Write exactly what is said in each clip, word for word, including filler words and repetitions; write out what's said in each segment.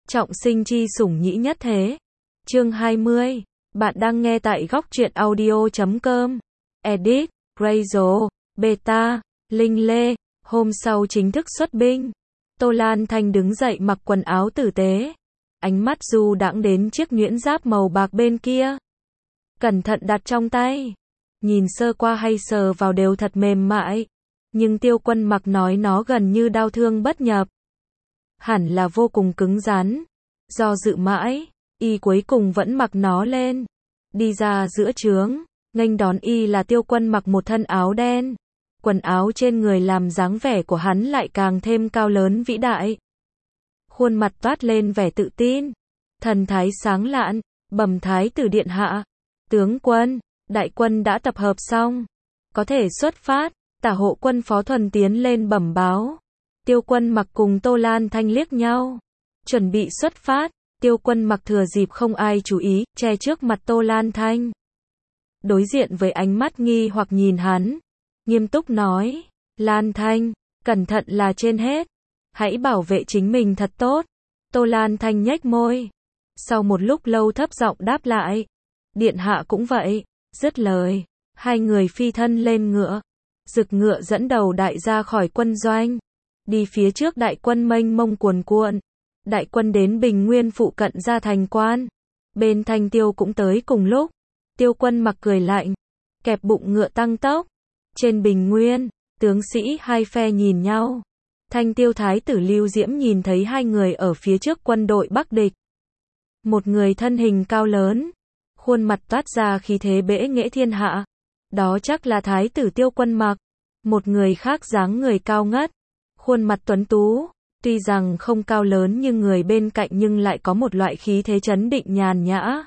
Trọng sinh chi sủng nhĩ nhất thế. Chương hai mươi. Bạn đang nghe tại góc truyện audio chấm com. Edit, Rachel, Beta, Linh Lê. Hôm sau chính thức xuất binh. Tô Lan Thanh đứng dậy mặc quần áo tử tế. Ánh mắt du đãng đến chiếc nhuyễn giáp màu bạc bên kia. Cẩn thận đặt trong tay. Nhìn sơ qua hay sờ vào đều thật mềm mại. Nhưng Tiêu Quân Mặc nói nó gần như đau thương bất nhập. Hẳn là vô cùng cứng rắn. Do dự mãi, y cuối cùng vẫn mặc nó lên. Đi ra giữa trướng, nghênh đón y là Tiêu Quân Mặc một thân áo đen. Quần áo trên người làm dáng vẻ của hắn lại càng thêm cao lớn vĩ đại. Khuôn mặt toát lên vẻ tự tin. Thần thái sáng lạn, bẩm thái tử điện hạ. Tướng quân, đại quân đã tập hợp xong. Có thể xuất phát. Tả hộ quân Phó Thuần tiến lên bẩm báo. Tiêu Quân Mặc cùng Tô Lan Thanh liếc nhau. Chuẩn bị xuất phát. Tiêu Quân Mặc thừa dịp không ai chú ý, che trước mặt Tô Lan Thanh. Đối diện với ánh mắt nghi hoặc nhìn hắn. Nghiêm túc nói. Lan Thanh, cẩn thận là trên hết. Hãy bảo vệ chính mình thật tốt. Tô Lan Thanh nhếch môi. Sau một lúc lâu thấp giọng đáp lại. Điện hạ cũng vậy. Dứt lời. Hai người phi thân lên ngựa. Rực ngựa dẫn đầu đại ra khỏi quân doanh. Đi phía trước đại quân mênh mông cuồn cuộn. Đại quân đến Bình Nguyên phụ cận ra thành quan. Bên Thanh Tiêu cũng tới cùng lúc. Tiêu Quân Mặc cười lạnh. Kẹp bụng ngựa tăng tốc. Trên Bình Nguyên, tướng sĩ hai phe nhìn nhau. Thanh Tiêu thái tử Lưu Diễm nhìn thấy hai người ở phía trước quân đội Bắc địch. Một người thân hình cao lớn. Khuôn mặt toát ra khí thế bẽ nghệ thiên hạ. Đó chắc là thái tử Tiêu Quân Mặc. Một người khác dáng người cao ngất. Khuôn mặt tuấn tú. Tuy rằng không cao lớn nhưng người bên cạnh nhưng lại có một loại khí thế trấn định nhàn nhã.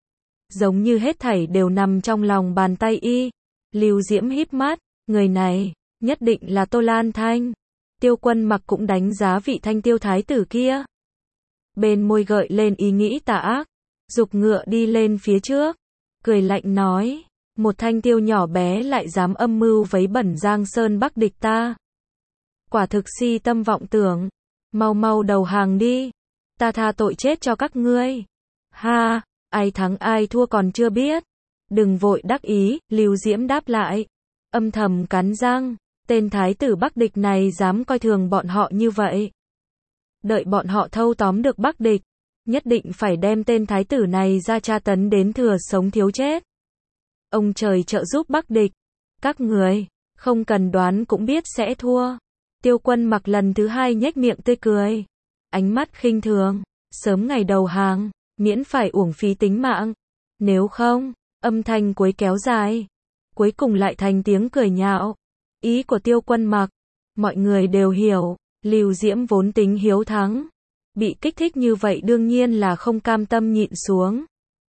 Giống như hết thảy đều nằm trong lòng bàn tay y. Lưu Diễm híp mắt. Người này, nhất định là Tô Lan Thanh. Tiêu Quân Mặc cũng đánh giá vị Thanh Tiêu thái tử kia. Bên môi gợi lên ý nghĩ tà ác. Giục ngựa đi lên phía trước. Cười lạnh nói. Một Thanh Tiêu nhỏ bé lại dám âm mưu vấy bẩn Giang Sơn Bắc địch ta. Quả thực si tâm vọng tưởng. Mau mau đầu hàng đi. Ta tha tội chết cho các ngươi. Ha, ai thắng ai thua còn chưa biết. Đừng vội đắc ý, Lưu Diễm đáp lại. Âm thầm cắn răng. Tên thái tử Bắc địch này dám coi thường bọn họ như vậy. Đợi bọn họ thâu tóm được Bắc địch. Nhất định phải đem tên thái tử này ra tra tấn đến thừa sống thiếu chết. Ông trời trợ giúp Bắc địch. Các người, không cần đoán cũng biết sẽ thua. Tiêu Quân Mặc lần thứ hai nhếch miệng tươi cười. Ánh mắt khinh thường. Sớm ngày đầu hàng, miễn phải uổng phí tính mạng. Nếu không, âm thanh cuối kéo dài. Cuối cùng lại thành tiếng cười nhạo. Ý của Tiêu Quân Mặc. Mọi người đều hiểu. Lưu Diễm vốn tính hiếu thắng. Bị kích thích như vậy đương nhiên là không cam tâm nhịn xuống.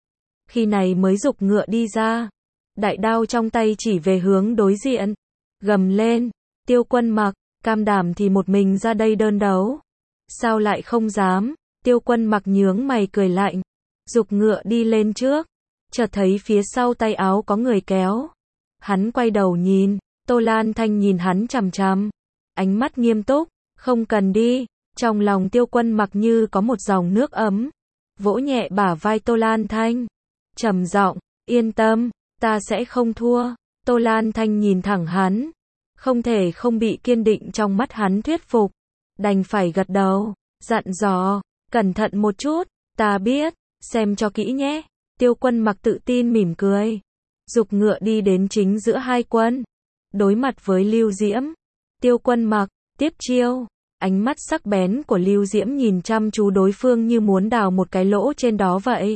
Khi này mới giục ngựa đi ra. Đại đao trong tay chỉ về hướng đối diện. Gầm lên. Tiêu Quân Mặc. Cam đảm thì một mình ra đây đơn đấu. Sao lại không dám? Tiêu Quân Mặc nhướng mày cười lạnh. Giục ngựa đi lên trước. Chợt thấy phía sau tay áo có người kéo. Hắn quay đầu nhìn. Tô Lan Thanh nhìn hắn chằm chằm. Ánh mắt nghiêm túc. Không cần đi. Trong lòng Tiêu Quân Mặc như có một dòng nước ấm. Vỗ nhẹ bả vai Tô Lan Thanh. Trầm giọng. Yên tâm. Ta sẽ không thua. Tô Lan Thanh nhìn thẳng hắn. Không thể không bị kiên định trong mắt hắn thuyết phục. Đành phải gật đầu. Dặn dò. Cẩn thận một chút. Ta biết. Xem cho kỹ nhé. Tiêu Quân Mặc tự tin mỉm cười. Giục ngựa đi đến chính giữa hai quân. Đối mặt với Lưu Diễm. Tiêu Quân Mặc. Tiếp chiêu. Ánh mắt sắc bén của Lưu Diễm nhìn chăm chú đối phương như muốn đào một cái lỗ trên đó vậy.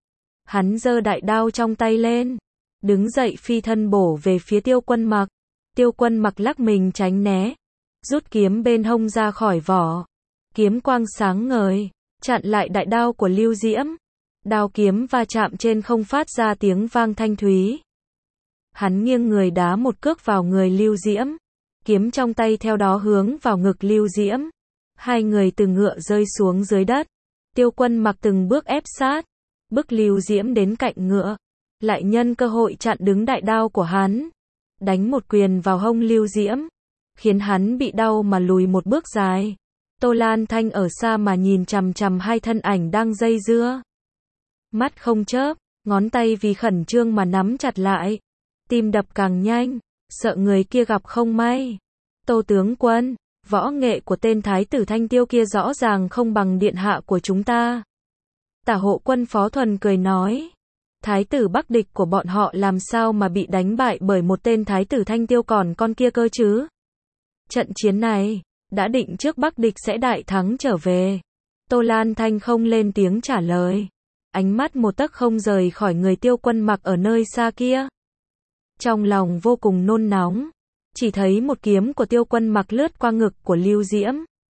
Hắn giơ đại đao trong tay lên. Đứng dậy phi thân bổ về phía Tiêu Quân Mặc. Tiêu Quân Mặc lắc mình tránh né. Rút kiếm bên hông ra khỏi vỏ. Kiếm quang sáng ngời. Chặn lại đại đao của Lưu Diễm. Đao kiếm va chạm trên không phát ra tiếng vang thanh thúy. Hắn nghiêng người đá một cước vào người Lưu Diễm. Kiếm trong tay theo đó hướng vào ngực Lưu Diễm. Hai người từ ngựa rơi xuống dưới đất. Tiêu Quân Mặc từng bước ép sát. Bức Lưu Diễm đến cạnh ngựa. Lại nhân cơ hội chặn đứng đại đao của hắn. Đánh một quyền vào hông Lưu Diễm. Khiến hắn bị đau mà lùi một bước dài. Tô Lan Thanh ở xa mà nhìn chằm chằm hai thân ảnh đang dây dưa. Mắt không chớp, ngón tay vì khẩn trương mà nắm chặt lại. Tim đập càng nhanh, sợ người kia gặp không may. Tô tướng quân, võ nghệ của tên thái tử Thanh Tiêu kia rõ ràng không bằng điện hạ của chúng ta. Tả hộ quân Phó Thuần cười nói. Thái tử Bắc địch của bọn họ làm sao mà bị đánh bại bởi một tên thái tử Thanh Tiêu còn con kia cơ chứ? Trận chiến này, đã định trước Bắc địch sẽ đại thắng trở về. Tô Lan Thanh không lên tiếng trả lời. Ánh mắt một tấc không rời khỏi người Tiêu Quân Mặc ở nơi xa kia. Trong lòng vô cùng nôn nóng. Chỉ thấy một kiếm của Tiêu Quân Mặc lướt qua ngực của Lưu Diễm.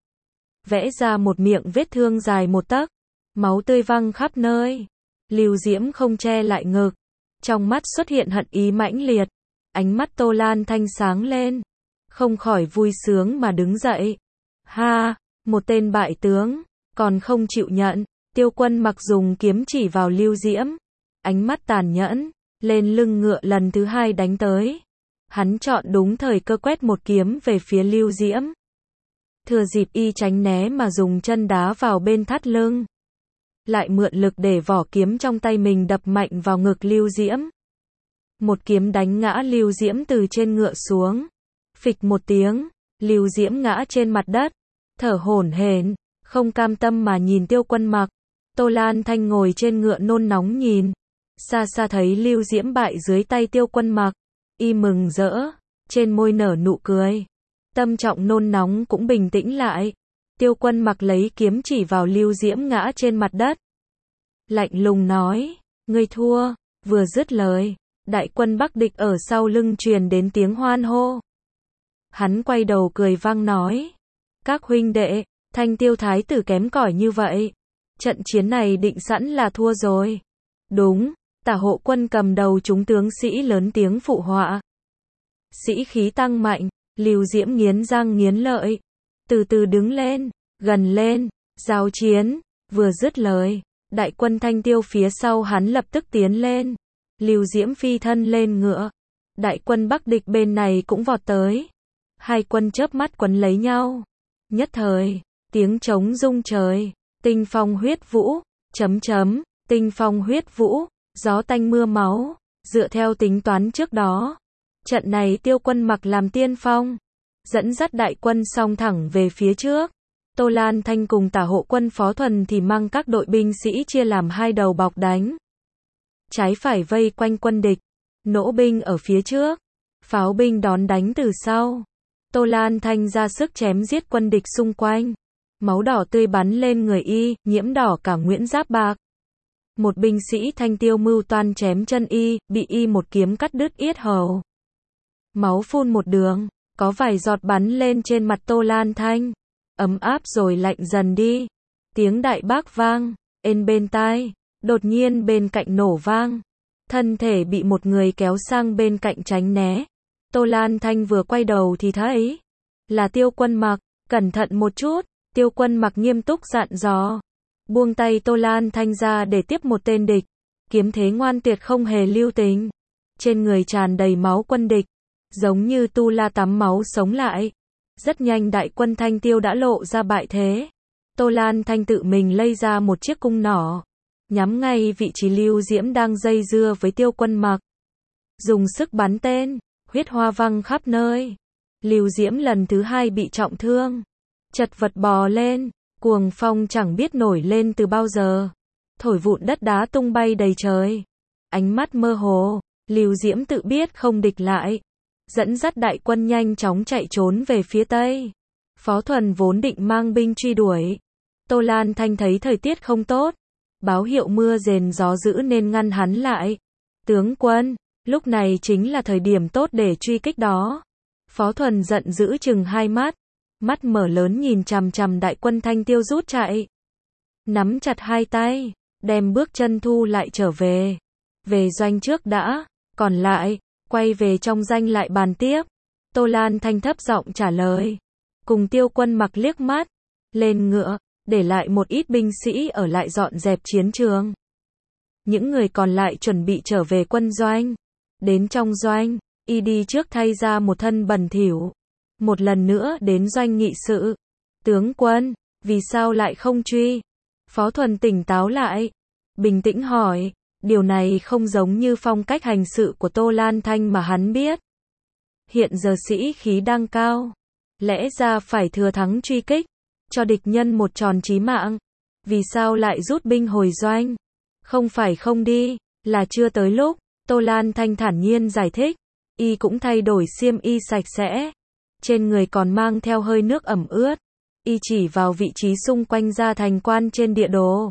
Vẽ ra một miệng vết thương dài một tấc. Máu tươi văng khắp nơi. Lưu Diễm không che lại ngực. Trong mắt xuất hiện hận ý mãnh liệt. Ánh mắt Tô Lan Thanh sáng lên. Không khỏi vui sướng mà đứng dậy. Ha, một tên bại tướng, còn không chịu nhận. Tiêu Quân Mặc dùng kiếm chỉ vào Lưu Diễm. Ánh mắt tàn nhẫn, lên lưng ngựa lần thứ hai đánh tới. Hắn chọn đúng thời cơ quét một kiếm về phía Lưu Diễm. Thừa dịp y tránh né mà dùng chân đá vào bên thắt lưng. Lại mượn lực để vỏ kiếm trong tay mình đập mạnh vào ngực Lưu Diễm. Một kiếm đánh ngã Lưu Diễm từ trên ngựa xuống. Phịch một tiếng, Lưu Diễm ngã trên mặt đất, thở hổn hển, không cam tâm mà nhìn Tiêu Quân Mặc. Tô Lan Thanh ngồi trên ngựa nôn nóng nhìn, xa xa thấy Lưu Diễm bại dưới tay Tiêu Quân Mặc, y mừng rỡ, trên môi nở nụ cười. Tâm trọng nôn nóng cũng bình tĩnh lại. Tiêu Quân Mặc lấy kiếm chỉ vào Lưu Diễm ngã trên mặt đất. Lạnh lùng nói, ngươi thua, vừa dứt lời, đại quân Bắc địch ở sau lưng truyền đến tiếng hoan hô. Hắn quay đầu cười vang nói, các huynh đệ, Thanh Tiêu thái tử kém cỏi như vậy. Trận chiến này định sẵn là thua rồi. Đúng, Tả hộ quân cầm đầu chúng tướng sĩ lớn tiếng phụ họa. Sĩ khí tăng mạnh, Lưu Diễm nghiến răng nghiến lợi. Từ từ đứng lên, gần lên, giao chiến, vừa dứt lời. Đại quân Thanh Tiêu phía sau hắn lập tức tiến lên. Lưu Diễm phi thân lên ngựa. Đại quân Bắc địch bên này cũng vọt tới. Hai quân chớp mắt quấn lấy nhau. Nhất thời, tiếng trống rung trời. Tinh phong huyết vũ, chấm chấm, tinh phong huyết vũ, gió tanh mưa máu. Dựa theo tính toán trước đó, trận này Tiêu Quân Mặc làm tiên phong, dẫn dắt đại quân song thẳng về phía trước. Tô Lan Thanh cùng Tả hộ quân Phó Thuần thì mang các đội binh sĩ chia làm hai đầu bọc đánh. Trái phải vây quanh quân địch, nỗ binh ở phía trước, pháo binh đón đánh từ sau. Tô Lan Thanh ra sức chém giết quân địch xung quanh. Máu đỏ tươi bắn lên người y, nhiễm đỏ cả Nguyễn Giáp Bạc. Một binh sĩ Thanh Tiêu mưu toan chém chân y, bị y một kiếm cắt đứt yết hầu. Máu phun một đường, có vài giọt bắn lên trên mặt Tô Lan Thanh. Ấm áp rồi lạnh dần đi. Tiếng đại bác vang, ên bên tai, đột nhiên bên cạnh nổ vang. Thân thể bị một người kéo sang bên cạnh tránh né. Tô Lan Thanh vừa quay đầu thì thấy là Tiêu Quân Mặc, cẩn thận một chút. Tiêu Quân Mặc nghiêm túc dặn dò. Buông tay Tô Lan Thanh ra để tiếp một tên địch. Kiếm thế ngoan tuyệt không hề lưu tình. Trên người tràn đầy máu quân địch, giống như tu la tắm máu sống lại. Rất nhanh đại quân Thanh Tiêu đã lộ ra bại thế. Tô Lan Thanh tự mình lấy ra một chiếc cung nỏ, nhắm ngay vị trí Lưu Diễm đang dây dưa với Tiêu Quân Mặc. Dùng sức bắn tên, huyết hoa văng khắp nơi. Lưu Diễm lần thứ hai bị trọng thương, chật vật bò lên, cuồng phong chẳng biết nổi lên từ bao giờ, thổi vụn đất đá tung bay đầy trời. Ánh mắt mơ hồ, Lưu Diễm tự biết không địch lại, dẫn dắt đại quân nhanh chóng chạy trốn về phía tây. Phó Thuần vốn định mang binh truy đuổi. Tô Lan Thanh thấy thời tiết không tốt, báo hiệu mưa rền gió dữ nên ngăn hắn lại. Tướng quân, lúc này chính là thời điểm tốt để truy kích đó. Phó Thuần giận dữ chừng hai mắt, mắt mở lớn nhìn chằm chằm đại quân Thanh Tiêu rút chạy. Nắm chặt hai tay, đem bước chân thu lại trở về. Về doanh trước đã, còn lại, quay về trong doanh lại bàn tiếp. Tô Lan Thanh thấp giọng trả lời. Cùng Tiêu Quân Mặc liếc mắt, lên ngựa, để lại một ít binh sĩ ở lại dọn dẹp chiến trường. Những người còn lại chuẩn bị trở về quân doanh. Đến trong doanh, y đi trước thay ra một thân bẩn thỉu. Một lần nữa đến doanh nghị sự. Tướng quân, vì sao lại không truy? Phó Thuần tỉnh táo lại, bình tĩnh hỏi, điều này không giống như phong cách hành sự của Tô Lan Thanh mà hắn biết. Hiện giờ sĩ khí đang cao, lẽ ra phải thừa thắng truy kích, cho địch nhân một tròn chí mạng. Vì sao lại rút binh hồi doanh? Không phải không đi, là chưa tới lúc. Tô Lan Thanh thản nhiên giải thích, y cũng thay đổi xiêm y sạch sẽ, trên người còn mang theo hơi nước ẩm ướt. Y chỉ vào vị trí xung quanh gia thành quan trên địa đồ,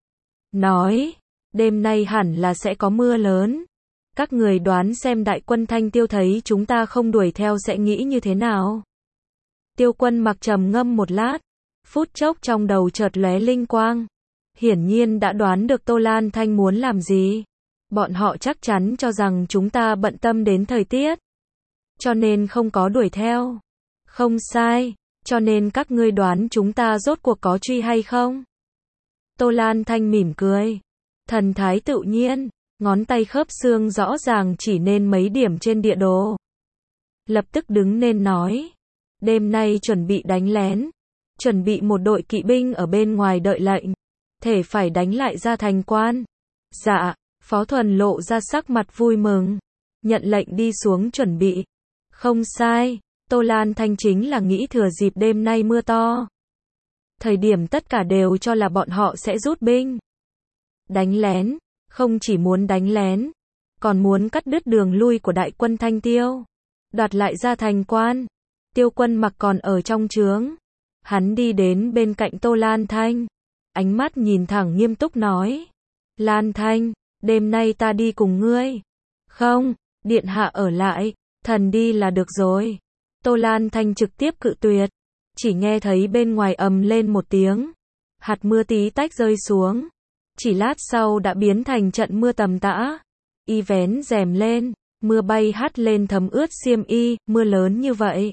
nói, đêm nay hẳn là sẽ có mưa lớn. Các người đoán xem đại quân Thanh Tiêu thấy chúng ta không đuổi theo sẽ nghĩ như thế nào? Tiêu Quân Mặc trầm ngâm một lát, phút chốc trong đầu chợt lóe linh quang. Hiển nhiên đã đoán được Tô Lan Thanh muốn làm gì. Bọn họ chắc chắn cho rằng chúng ta bận tâm đến thời tiết, cho nên không có đuổi theo. Không sai, cho nên các ngươi đoán chúng ta rốt cuộc có truy hay không? Tô Lan Thanh mỉm cười, thần thái tự nhiên, ngón tay khớp xương rõ ràng chỉ nên mấy điểm trên địa đồ. Lập tức đứng lên nói, đêm nay chuẩn bị đánh lén, chuẩn bị một đội kỵ binh ở bên ngoài đợi lệnh, thể phải đánh lại gia thành quan. Dạ, Phó Thuần lộ ra sắc mặt vui mừng, nhận lệnh đi xuống chuẩn bị. Không sai, Tô Lan Thanh chính là nghĩ thừa dịp đêm nay mưa to. Thời điểm tất cả đều cho là bọn họ sẽ rút binh. Đánh lén, không chỉ muốn đánh lén, còn muốn cắt đứt đường lui của đại quân Thanh Tiêu, đoạt lại gia thành quan. Tiêu Quân Mặc còn ở trong trướng. Hắn đi đến bên cạnh Tô Lan Thanh, ánh mắt nhìn thẳng nghiêm túc nói, Lan Thanh, đêm nay ta đi cùng ngươi. Không, điện hạ ở lại, thần đi là được rồi. Tô Lan Thanh trực tiếp cự tuyệt, chỉ nghe thấy bên ngoài ầm lên một tiếng, hạt mưa tí tách rơi xuống, chỉ lát sau đã biến thành trận mưa tầm tã. Y vén rèm lên, mưa bay hắt lên thấm ướt xiêm y. Mưa lớn như vậy,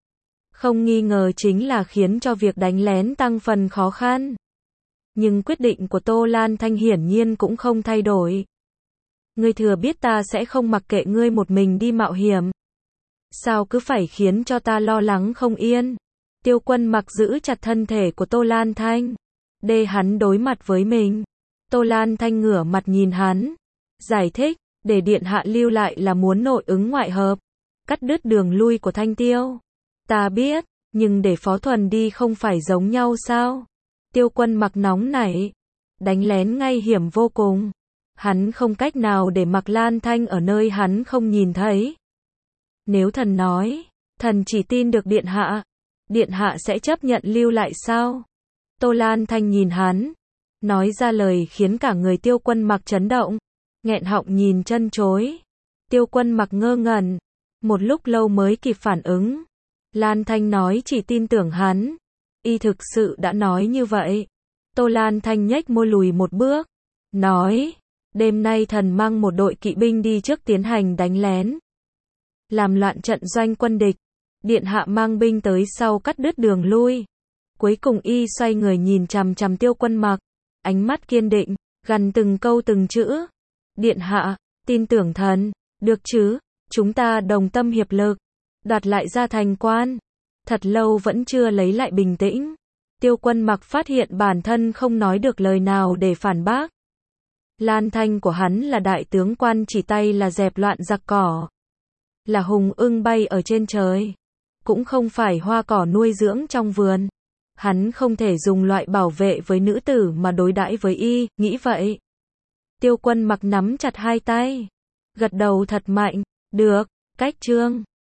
không nghi ngờ chính là khiến cho việc đánh lén tăng phần khó khăn. Nhưng quyết định của Tô Lan Thanh hiển nhiên cũng không thay đổi. Ngươi thừa biết ta sẽ không mặc kệ ngươi một mình đi mạo hiểm. Sao cứ phải khiến cho ta lo lắng không yên? Tiêu Quân Mặc giữ chặt thân thể của Tô Lan Thanh, để hắn đối mặt với mình. Tô Lan Thanh ngửa mặt nhìn hắn, giải thích, để điện hạ lưu lại là muốn nội ứng ngoại hợp, cắt đứt đường lui của Thanh Tiêu. Ta biết, nhưng để Phó Thuần đi không phải giống nhau sao? Tiêu Quân Mặc nóng nảy, đánh lén ngay hiểm vô cùng. Hắn không cách nào để mặc Lan Thanh ở nơi hắn không nhìn thấy. Nếu thần nói, thần chỉ tin được điện hạ, điện hạ sẽ chấp nhận lưu lại sao? Tô Lan Thanh nhìn hắn, nói ra lời khiến cả người Tiêu Quân Mặc chấn động, nghẹn họng nhìn chân chối. Tiêu Quân Mặc ngơ ngẩn, một lúc lâu mới kịp phản ứng. Lan Thanh nói chỉ tin tưởng hắn, y thực sự đã nói như vậy. Tô Lan Thanh nhếch môi lùi một bước, nói, đêm nay thần mang một đội kỵ binh đi trước tiến hành đánh lén, làm loạn trận doanh quân địch. Điện hạ mang binh tới sau cắt đứt đường lui. Cuối cùng y xoay người nhìn chằm chằm Tiêu Quân Mặc, ánh mắt kiên định, gằn từng câu từng chữ. Điện hạ, tin tưởng thần, được chứ, chúng ta đồng tâm hiệp lực, đoạt lại gia thành quan. Thật lâu vẫn chưa lấy lại bình tĩnh. Tiêu Quân Mặc phát hiện bản thân không nói được lời nào để phản bác. Lan Thanh của hắn là đại tướng quan chỉ tay là dẹp loạn giặc cỏ, là hùng ưng bay ở trên trời, cũng không phải hoa cỏ nuôi dưỡng trong vườn. Hắn không thể dùng loại bảo vệ với nữ tử mà đối đãi với y, nghĩ vậy. Tiêu Quân Mặc nắm chặt hai tay, gật đầu thật mạnh, được, cách chương.